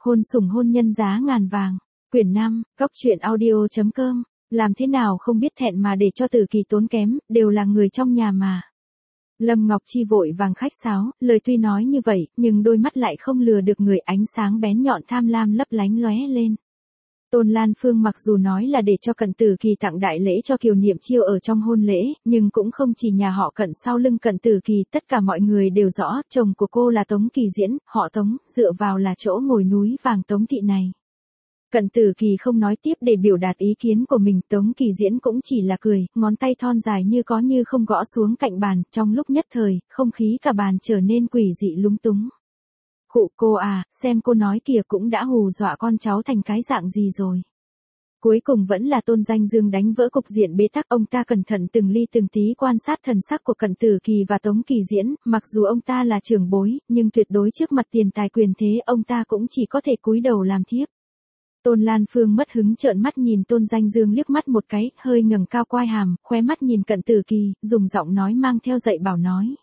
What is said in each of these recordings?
Hôn sủng hôn nhân giá ngàn vàng. Quyển 5, Góc truyện audio.com. Làm thế nào không biết thẹn mà để cho Tử Kỳ tốn kém, đều là người trong nhà mà. Lâm Ngọc Chi vội vàng khách sáo, lời tuy nói như vậy, nhưng đôi mắt lại không lừa được người, ánh sáng bén nhọn tham lam lấp lánh lóe lên. Tôn Lan Phương mặc dù nói là để cho Cận Tử Kỳ tặng đại lễ cho Kiều Niệm Chiêu ở trong hôn lễ, nhưng cũng không chỉ nhà họ Cận sau lưng Cận Tử Kỳ, tất cả mọi người đều rõ, chồng của cô là Tống Kỳ Diễn, họ Tống, dựa vào là chỗ ngồi núi vàng Tống thị này. Cận Tử Kỳ không nói tiếp để biểu đạt ý kiến của mình, Tống Kỳ Diễn cũng chỉ là cười, ngón tay thon dài như có như không gõ xuống cạnh bàn, trong lúc nhất thời, không khí cả bàn trở nên quỷ dị lúng túng. Khụ cô à, xem cô nói kìa cũng đã hù dọa con cháu thành cái dạng gì rồi. Cuối cùng vẫn là Tôn Danh Dương đánh vỡ cục diện bế tắc, ông ta cẩn thận từng ly từng tí quan sát thần sắc của Cận Tử Kỳ và Tống Kỳ Diễn, mặc dù ông ta là trưởng bối, nhưng tuyệt đối trước mặt tiền tài quyền thế ông ta cũng chỉ có thể cúi đầu làm thiếp. Tôn Lan Phương mất hứng trợn mắt nhìn Tôn Danh Dương liếc mắt một cái, hơi ngẩng cao quai hàm, khóe mắt nhìn Cận Tử Kỳ, dùng giọng nói mang theo dạy bảo nói.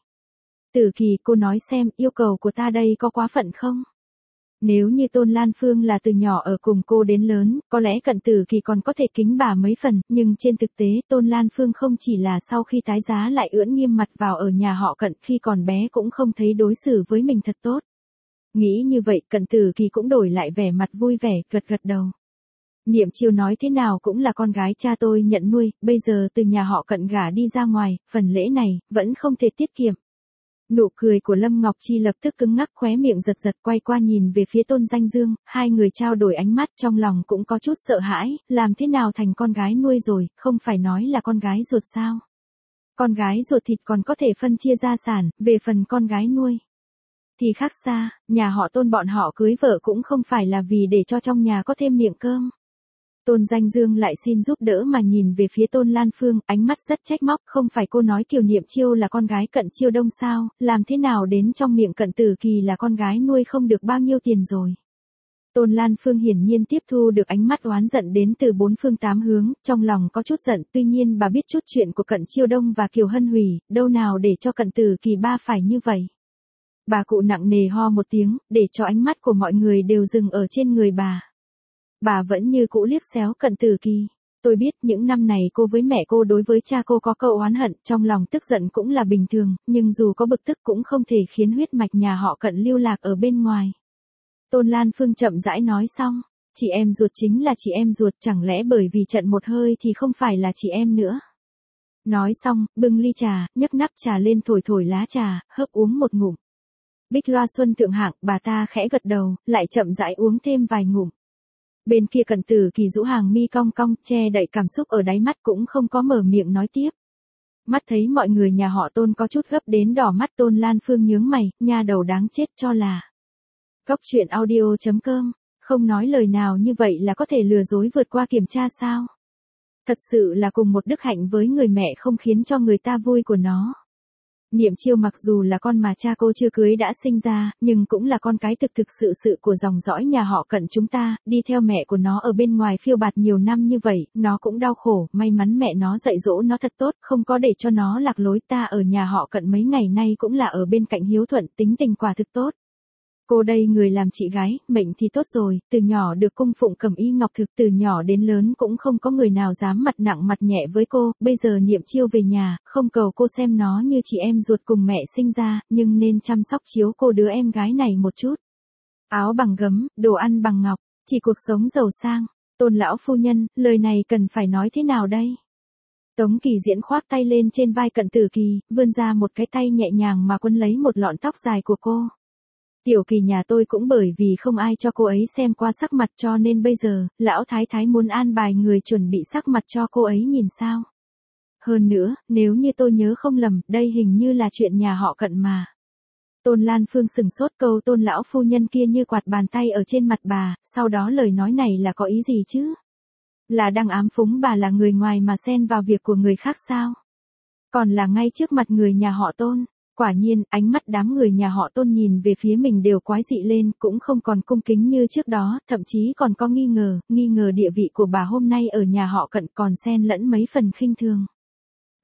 Tử Kỳ, cô nói xem, yêu cầu của ta đây có quá phận không? Nếu như Tôn Lan Phương là từ nhỏ ở cùng cô đến lớn, có lẽ Cận Tử Kỳ còn có thể kính bà mấy phần, nhưng trên thực tế Tôn Lan Phương không chỉ là sau khi tái giá lại ưỡn nghiêm mặt vào ở nhà họ Cận, khi còn bé cũng không thấy đối xử với mình thật tốt. Nghĩ như vậy, Cận Tử Kỳ cũng đổi lại vẻ mặt vui vẻ, gật gật đầu. Niệm Chiêu nói thế nào cũng là con gái cha tôi nhận nuôi, bây giờ từ nhà họ Cận gả đi ra ngoài, phần lễ này, vẫn không thể tiết kiệm. Nụ cười của Lâm Ngọc Chi lập tức cứng ngắc, khóe miệng giật giật, quay qua nhìn về phía Tôn Danh Dương, hai người trao đổi ánh mắt, trong lòng cũng có chút sợ hãi, làm thế nào thành con gái nuôi rồi, không phải nói là con gái ruột sao? Con gái ruột thịt còn có thể phân chia gia sản, về phần con gái nuôi thì khác xa, nhà họ Tôn bọn họ cưới vợ cũng không phải là vì để cho trong nhà có thêm miệng cơm. Tôn Danh Dương lại xin giúp đỡ mà nhìn về phía Tôn Lan Phương, ánh mắt rất trách móc, không phải cô nói Kiều Niệm Chiêu là con gái Cận Chiêu Đông sao, làm thế nào đến trong miệng Cận Tử Kỳ là con gái nuôi không được bao nhiêu tiền rồi. Tôn Lan Phương hiển nhiên tiếp thu được ánh mắt oán giận đến từ bốn phương tám hướng, trong lòng có chút giận, tuy nhiên bà biết chút chuyện của Cận Chiêu Đông và Kiều Hân Hủy, đâu nào để cho Cận Tử Kỳ ba phải như vậy. Bà cụ nặng nề ho một tiếng, để cho ánh mắt của mọi người đều dừng ở trên người bà. Bà vẫn như cũ liếc xéo Cận Tử Kỳ. Tôi biết những năm này cô với mẹ cô đối với cha cô có câu oán hận, trong lòng tức giận cũng là bình thường, nhưng dù có bực tức cũng không thể khiến huyết mạch nhà họ Cận lưu lạc ở bên ngoài. Tôn Lan Phương chậm rãi nói xong, chị em ruột chính là chị em ruột, chẳng lẽ bởi vì trận một hơi thì không phải là chị em nữa. Nói xong, bưng ly trà, nhấc nắp trà lên thổi thổi lá trà, hớp uống một ngụm. Bích loa xuân thượng hạng, bà ta khẽ gật đầu, lại chậm rãi uống thêm vài ngụm. Bên kia Cận Tử Kỳ rũ hàng mi cong cong, che đậy cảm xúc ở đáy mắt cũng không có mở miệng nói tiếp. Mắt thấy mọi người nhà họ Tôn có chút gấp đến đỏ mắt, Tôn Lan Phương nhướng mày, nha đầu đáng chết cho là. Góc truyện audio.com, không nói lời nào như vậy là có thể lừa dối vượt qua kiểm tra sao? Thật sự là cùng một đức hạnh với người mẹ không khiến cho người ta vui của nó. Niệm Chiêu mặc dù là con mà cha cô chưa cưới đã sinh ra, nhưng cũng là con cái thực sự của dòng dõi nhà họ Cận chúng ta, đi theo mẹ của nó ở bên ngoài phiêu bạt nhiều năm như vậy, nó cũng đau khổ, may mắn mẹ nó dạy dỗ nó thật tốt, không có để cho nó lạc lối. Ta ở nhà họ Cận mấy ngày nay cũng là ở bên cạnh hiếu thuận, tính tình quả thực tốt. Cô đây người làm chị gái, mệnh thì tốt rồi, từ nhỏ được cung phụng cẩm y ngọc thực, từ nhỏ đến lớn cũng không có người nào dám mặt nặng mặt nhẹ với cô, bây giờ Niệm Chiêu về nhà, không cầu cô xem nó như chị em ruột cùng mẹ sinh ra, nhưng nên chăm sóc chiếu cô đứa em gái này một chút. Áo bằng gấm, đồ ăn bằng ngọc, chỉ cuộc sống giàu sang. Tôn lão phu nhân, lời này cần phải nói thế nào đây? Tống Kỳ Diễn khoác tay lên trên vai Cận Tử Kỳ, vươn ra một cái tay nhẹ nhàng mà quấn lấy một lọn tóc dài của cô. Tiểu Kỳ nhà tôi cũng bởi vì không ai cho cô ấy xem qua sắc mặt cho nên bây giờ, lão thái thái muốn an bài người chuẩn bị sắc mặt cho cô ấy nhìn sao. Hơn nữa, nếu như tôi nhớ không lầm, đây hình như là chuyện nhà họ Cận mà. Tôn Lan Phương sừng sốt, câu Tôn lão phu nhân kia như quạt bàn tay ở trên mặt bà, sau đó lời nói này là có ý gì chứ? Là đang ám phúng bà là người ngoài mà xen vào việc của người khác sao? Còn là ngay trước mặt người nhà họ Tôn. Quả nhiên, ánh mắt đám người nhà họ Tôn nhìn về phía mình đều quái dị lên, cũng không còn cung kính như trước đó, thậm chí còn có nghi ngờ địa vị của bà hôm nay ở nhà họ Cận, còn xen lẫn mấy phần khinh thường.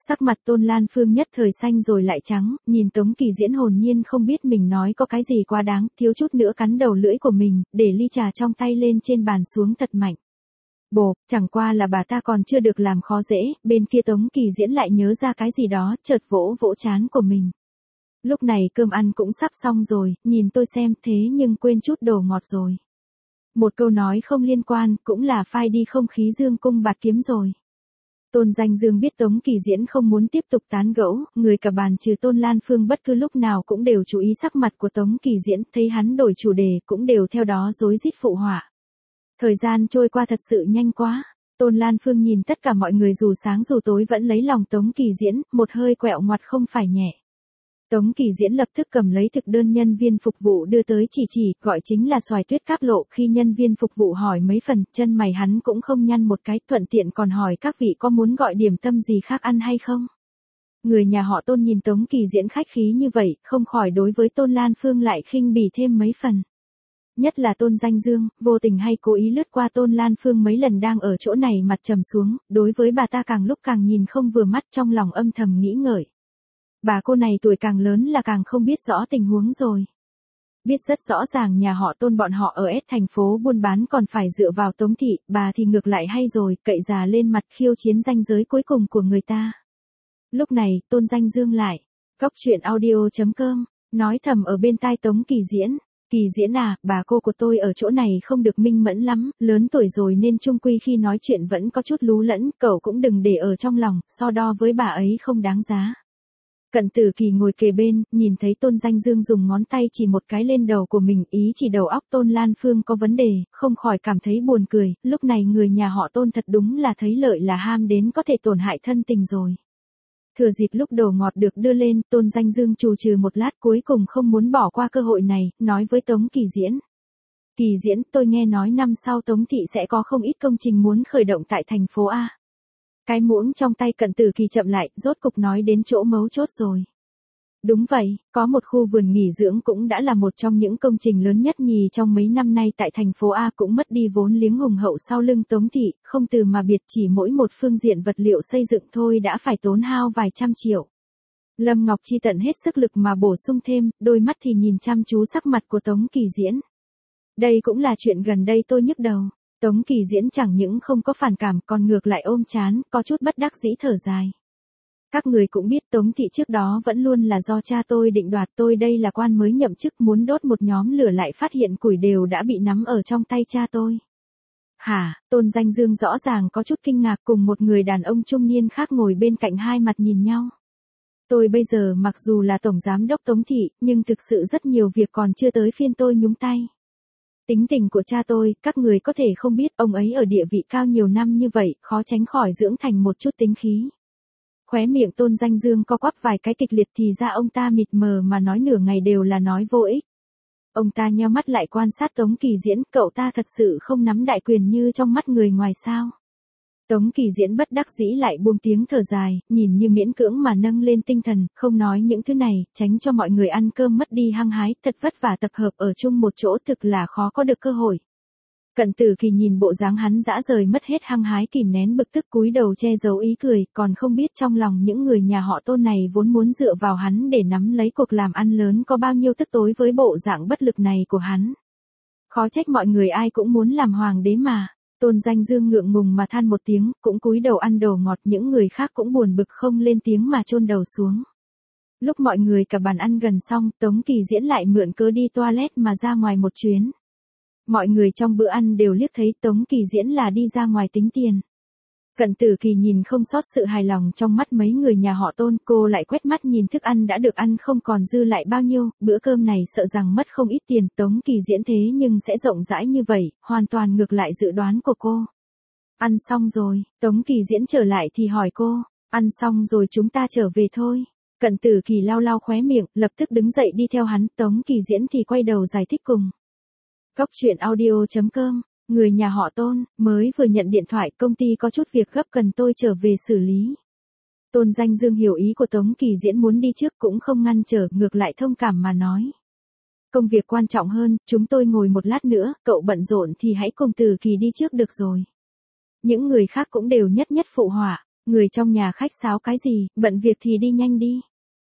Sắc mặt Tôn Lan Phương nhất thời xanh rồi lại trắng, nhìn Tống Kỳ Diễn hồn nhiên không biết mình nói có cái gì quá đáng, thiếu chút nữa cắn đầu lưỡi của mình, để ly trà trong tay lên trên bàn xuống thật mạnh. Bồ, chẳng qua là bà ta còn chưa được làm khó dễ, bên kia Tống Kỳ Diễn lại nhớ ra cái gì đó, chợt vỗ vỗ trán của mình. Lúc này cơm ăn cũng sắp xong rồi, nhìn tôi xem thế nhưng quên chút đồ ngọt rồi. Một câu nói không liên quan, cũng là phai đi không khí dương cung bạt kiếm rồi. Tôn Danh Dương biết Tống Kỳ Diễn không muốn tiếp tục tán gẫu, người cả bàn trừ Tôn Lan Phương bất cứ lúc nào cũng đều chú ý sắc mặt của Tống Kỳ Diễn, thấy hắn đổi chủ đề cũng đều theo đó rối rít phụ họa. Thời gian trôi qua thật sự nhanh quá. Tôn Lan Phương nhìn tất cả mọi người dù sáng dù tối vẫn lấy lòng Tống Kỳ Diễn, một hơi quẹo ngoặt không phải nhẹ. Tống Kỳ Diễn lập tức cầm lấy thực đơn nhân viên phục vụ đưa tới chỉ, gọi chính là xoài tuyết cáp lộ. Khi nhân viên phục vụ hỏi mấy phần, chân mày hắn cũng không nhăn một cái, thuận tiện còn hỏi các vị có muốn gọi điểm tâm gì khác ăn hay không. Người nhà họ Tôn nhìn Tống Kỳ Diễn khách khí như vậy, không khỏi đối với Tôn Lan Phương lại khinh bỉ thêm mấy phần. Nhất là Tôn Danh Dương, vô tình hay cố ý lướt qua Tôn Lan Phương mấy lần đang ở chỗ này mặt trầm xuống, đối với bà ta càng lúc càng nhìn không vừa mắt, trong lòng âm thầm nghĩ ngợi. Bà cô này tuổi càng lớn là càng không biết rõ tình huống rồi. Biết rất rõ ràng nhà họ Tôn bọn họ ở S thành phố buôn bán còn phải dựa vào Tống thị, bà thì ngược lại hay rồi, cậy già lên mặt khiêu chiến ranh giới cuối cùng của người ta. Lúc này, Tôn Danh Dương lại, Cóc Truyện Audio.com, nói thầm ở bên tai Tống Kỳ Diễn. Kỳ Diễn à, bà cô của tôi ở chỗ này không được minh mẫn lắm, lớn tuổi rồi nên chung quy khi nói chuyện vẫn có chút lú lẫn, cậu cũng đừng để ở trong lòng, so đo với bà ấy không đáng giá. Cận Tử Kỳ ngồi kề bên, nhìn thấy Tôn Danh Dương dùng ngón tay chỉ một cái lên đầu của mình, ý chỉ đầu óc Tôn Lan Phương có vấn đề, không khỏi cảm thấy buồn cười, lúc này người nhà họ Tôn thật đúng là thấy lợi là ham đến có thể tổn hại thân tình rồi. Thừa dịp lúc đồ ngọt được đưa lên, Tôn Danh Dương trù trừ một lát cuối cùng không muốn bỏ qua cơ hội này, nói với Tống Kỳ Diễn. Kỳ Diễn, tôi nghe nói năm sau Tống thị sẽ có không ít công trình muốn khởi động tại thành phố A. Cái muỗng trong tay Cận Tử Kỳ chậm lại, rốt cục nói đến chỗ mấu chốt rồi. Đúng vậy, có một khu vườn nghỉ dưỡng cũng đã là một trong những công trình lớn nhất nhì trong mấy năm nay tại thành phố A, cũng mất đi vốn liếng hùng hậu sau lưng Tống thị, không từ mà biệt, chỉ mỗi một phương diện vật liệu xây dựng thôi đã phải tốn hao vài trăm triệu. Lâm Ngọc Chi tận hết sức lực mà bổ sung thêm, đôi mắt thì nhìn chăm chú sắc mặt của Tống Kỳ Diễn. Đây cũng là chuyện gần đây tôi nhức đầu. Tống Kỳ Diễn chẳng những không có phản cảm còn ngược lại ôm chán, có chút bất đắc dĩ thở dài. Các người cũng biết Tống thị trước đó vẫn luôn là do cha tôi định đoạt, tôi đây là quan mới nhậm chức muốn đốt một nhóm lửa lại phát hiện củi đều đã bị nắm ở trong tay cha tôi. Hả, Tôn Danh Dương rõ ràng có chút kinh ngạc, cùng một người đàn ông trung niên khác ngồi bên cạnh hai mặt nhìn nhau. Tôi bây giờ mặc dù là tổng giám đốc Tống thị, nhưng thực sự rất nhiều việc còn chưa tới phiên tôi nhúng tay. Tính tình của cha tôi, các người có thể không biết, ông ấy ở địa vị cao nhiều năm như vậy, khó tránh khỏi dưỡng thành một chút tính khí. Khóe miệng Tôn Danh Dương co quắp vài cái kịch liệt, thì ra ông ta mịt mờ mà nói nửa ngày đều là nói vô ích. Ông ta nheo mắt lại quan sát Tống Kỳ Diễn, cậu ta thật sự không nắm đại quyền như trong mắt người ngoài sao. Tống Kỳ Diễn bất đắc dĩ lại buông tiếng thở dài, nhìn như miễn cưỡng mà nâng lên tinh thần, không nói những thứ này, tránh cho mọi người ăn cơm mất đi hăng hái, thật vất vả tập hợp ở chung một chỗ thực là khó có được cơ hội. Cận Tử Kỳ nhìn bộ dáng hắn dã rời mất hết hăng hái, kìm nén bực tức cúi đầu che giấu ý cười, còn không biết trong lòng những người nhà họ Tôn này vốn muốn dựa vào hắn để nắm lấy cuộc làm ăn lớn có bao nhiêu tức tối với bộ dạng bất lực này của hắn. Khó trách mọi người ai cũng muốn làm hoàng đế mà. Tôn Danh Dương ngượng ngùng mà than một tiếng, cũng cúi đầu ăn đồ ngọt, những người khác cũng buồn bực không lên tiếng mà chôn đầu xuống. Lúc mọi người cả bàn ăn gần xong, Tống Kỳ Diễn lại mượn cớ đi toilet mà ra ngoài một chuyến. Mọi người trong bữa ăn đều liếc thấy Tống Kỳ Diễn là đi ra ngoài tính tiền. Cận Tử Kỳ nhìn không sót sự hài lòng trong mắt mấy người nhà họ Tôn, cô lại quét mắt nhìn thức ăn đã được ăn không còn dư lại bao nhiêu, bữa cơm này sợ rằng mất không ít tiền, Tống Kỳ Diễn thế nhưng sẽ rộng rãi như vậy, hoàn toàn ngược lại dự đoán của cô. Ăn xong rồi, Tống Kỳ Diễn trở lại thì hỏi cô, ăn xong rồi chúng ta trở về thôi. Cận Tử Kỳ lau lau khóe miệng, lập tức đứng dậy đi theo hắn, Tống Kỳ Diễn thì quay đầu giải thích cùng. Cóc Truyện Audio.com. Người nhà họ Tôn, mới vừa nhận điện thoại, công ty có chút việc gấp cần tôi trở về xử lý. Tôn Danh Dương hiểu ý của Tống Kỳ Diễn muốn đi trước cũng không ngăn trở, ngược lại thông cảm mà nói. Công việc quan trọng hơn, chúng tôi ngồi một lát nữa, cậu bận rộn thì hãy cùng Tử Kỳ đi trước được rồi. Những người khác cũng đều nhất nhất phụ họa. Người trong nhà khách sáo cái gì, bận việc thì đi nhanh đi.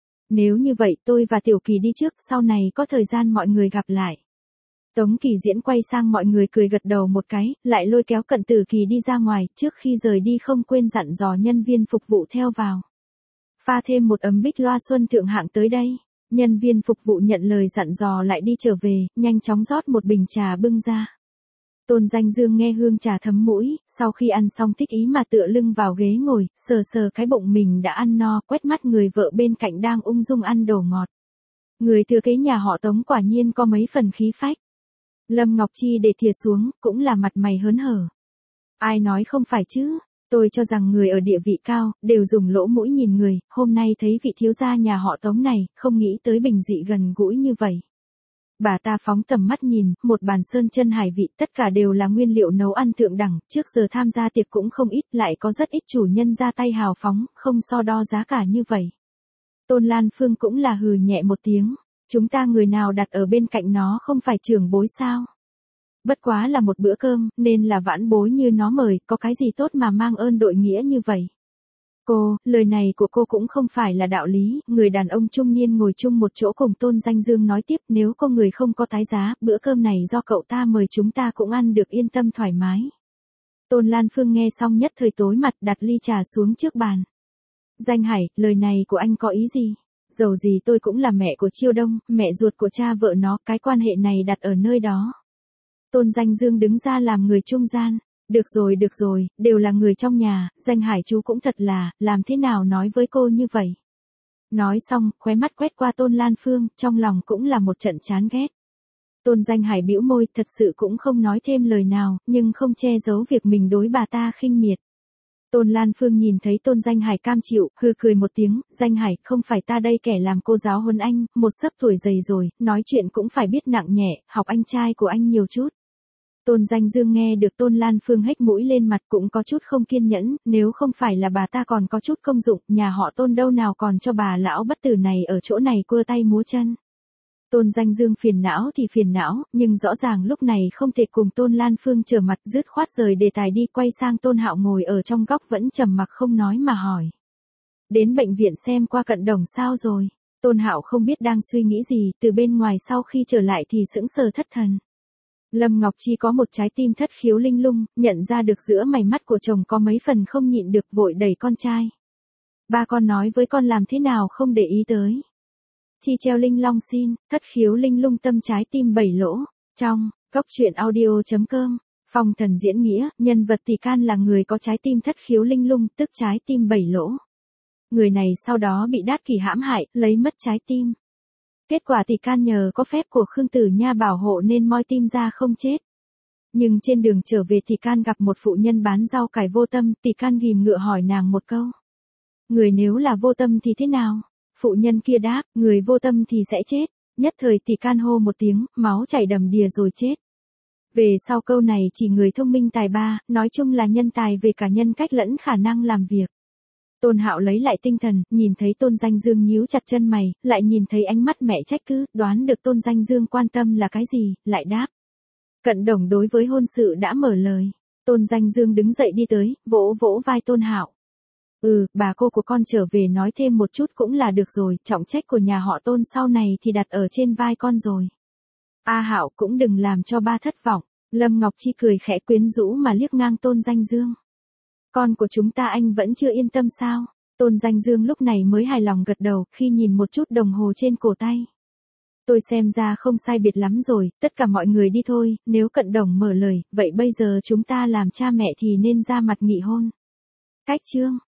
Nếu như vậy tôi và Tiểu Kỳ đi trước, sau này có thời gian mọi người gặp lại. Tống Kỳ Diễn quay sang mọi người cười gật đầu một cái, lại lôi kéo Cận Tử Kỳ đi ra ngoài, trước khi rời đi không quên dặn dò nhân viên phục vụ theo vào. Pha thêm một ấm bích loa xuân thượng hạng tới đây. Nhân viên phục vụ nhận lời dặn dò lại đi trở về, nhanh chóng rót một bình trà bưng ra. Tôn Danh Dương nghe hương trà thấm mũi, sau khi ăn xong thích ý mà tựa lưng vào ghế ngồi, sờ sờ cái bụng mình đã ăn no, quét mắt người vợ bên cạnh đang ung dung ăn đồ ngọt. Người thừa kế nhà họ Tống quả nhiên có mấy phần khí phách. Lâm Ngọc Chi để thìa xuống, cũng là mặt mày hớn hở. Ai nói không phải chứ, tôi cho rằng người ở địa vị cao, đều dùng lỗ mũi nhìn người, hôm nay thấy vị thiếu gia nhà họ Tống này, không nghĩ tới bình dị gần gũi như vậy. Bà ta phóng tầm mắt nhìn, một bàn sơn chân hải vị, tất cả đều là nguyên liệu nấu ăn thượng đẳng, trước giờ tham gia tiệc cũng không ít, lại có rất ít chủ nhân ra tay hào phóng, không so đo giá cả như vậy. Tôn Lan Phương cũng là hừ nhẹ một tiếng, chúng ta người nào đặt ở bên cạnh nó không phải trưởng bối sao? Bất quá là một bữa cơm, nên là vãn bối như nó mời, có cái gì tốt mà mang ơn đội nghĩa như vậy? Cô, lời này của cô cũng không phải là đạo lý, người đàn ông trung niên ngồi chung một chỗ cùng Tôn Danh Dương nói tiếp, nếu có người không có tái giá, bữa cơm này do cậu ta mời chúng ta cũng ăn được yên tâm thoải mái. Tôn Lan Phương nghe xong nhất thời tối mặt, đặt ly trà xuống trước bàn. Danh Hải, lời này của anh có ý gì? Dầu gì tôi cũng là mẹ của Chiêu Đông, mẹ ruột của cha vợ nó, cái quan hệ này đặt ở nơi đó. Tôn Danh Dương đứng ra làm người trung gian. Được rồi, đều là người trong nhà, Danh Hải chú cũng thật là, làm thế nào nói với cô như vậy? Nói xong, khóe mắt quét qua Tôn Lan Phương, trong lòng cũng là một trận chán ghét. Tôn Danh Hải bĩu môi, thật sự cũng không nói thêm lời nào, nhưng không che giấu việc mình đối bà ta khinh miệt. Tôn Lan Phương nhìn thấy Tôn Danh Hải cam chịu, hừ cười một tiếng, Danh Hải, không phải ta đây kẻ làm cô giáo huấn anh, một sấp tuổi dày rồi, nói chuyện cũng phải biết nặng nhẹ, học anh trai của anh nhiều chút. Tôn Danh Dương nghe được Tôn Lan Phương hếch mũi lên mặt cũng có chút không kiên nhẫn, nếu không phải là bà ta còn có chút công dụng, nhà họ Tôn đâu nào còn cho bà lão bất tử này ở chỗ này cua tay múa chân. Tôn Danh Dương phiền não thì phiền não, nhưng rõ ràng lúc này không thể cùng Tôn Lan Phương trở mặt, dứt khoát rời đề tài đi, quay sang Tôn Hạo ngồi ở trong góc vẫn trầm mặc không nói mà hỏi. Đến bệnh viện xem qua Cận Đồng sao rồi? Tôn Hạo không biết đang suy nghĩ gì, từ bên ngoài sau khi trở lại thì sững sờ thất thần. Lâm Ngọc Chi có một trái tim thất khiếu linh lung, nhận ra được giữa mày mắt của chồng có mấy phần không nhịn được, vội đẩy con trai. Ba con nói với con làm thế nào không để ý tới. Chi treo linh long xin, thất khiếu linh lung tâm trái tim 7 lỗ. Trong, Cốc Truyện Audio.com, Phong Thần diễn nghĩa, nhân vật Tỷ Can là người có trái tim thất khiếu linh lung, tức trái tim 7 lỗ. Người này sau đó bị Đát Kỷ hãm hại, lấy mất trái tim. Kết quả Tỷ Can nhờ có phép của Khương Tử Nha bảo hộ nên moi tim ra không chết. Nhưng trên đường trở về Tỷ Can gặp một phụ nhân bán rau cải vô tâm, Tỷ Can ghìm ngựa hỏi nàng một câu. Người nếu là vô tâm thì thế nào? Phụ nhân kia đáp, người vô tâm thì sẽ chết. Nhất thời Tỷ Can hô một tiếng, máu chảy đầm đìa rồi chết. Về sau câu này chỉ người thông minh tài ba, nói chung là nhân tài về cả nhân cách lẫn khả năng làm việc. Tôn Hạo lấy lại tinh thần, nhìn thấy Tôn Danh Dương nhíu chặt chân mày, lại nhìn thấy ánh mắt mẹ trách cứ, đoán được Tôn Danh Dương quan tâm là cái gì, lại đáp. Cận Đồng đối với hôn sự đã mở lời. Tôn Danh Dương đứng dậy đi tới, vỗ vỗ vai Tôn Hạo. Bà cô của con trở về nói thêm một chút cũng là được rồi, trọng trách của nhà họ Tôn sau này thì đặt ở trên vai con rồi. A Hạo cũng đừng làm cho ba thất vọng. Lâm Ngọc Chi cười khẽ quyến rũ mà liếc ngang Tôn Danh Dương. Con của chúng ta anh vẫn chưa yên tâm sao? Tôn Danh Dương lúc này mới hài lòng gật đầu, khi nhìn một chút đồng hồ trên cổ tay. Tôi xem ra không sai biệt lắm rồi, tất cả mọi người đi thôi, nếu Cận Đồng mở lời, vậy bây giờ chúng ta làm cha mẹ thì nên ra mặt nghị hôn. Cách chương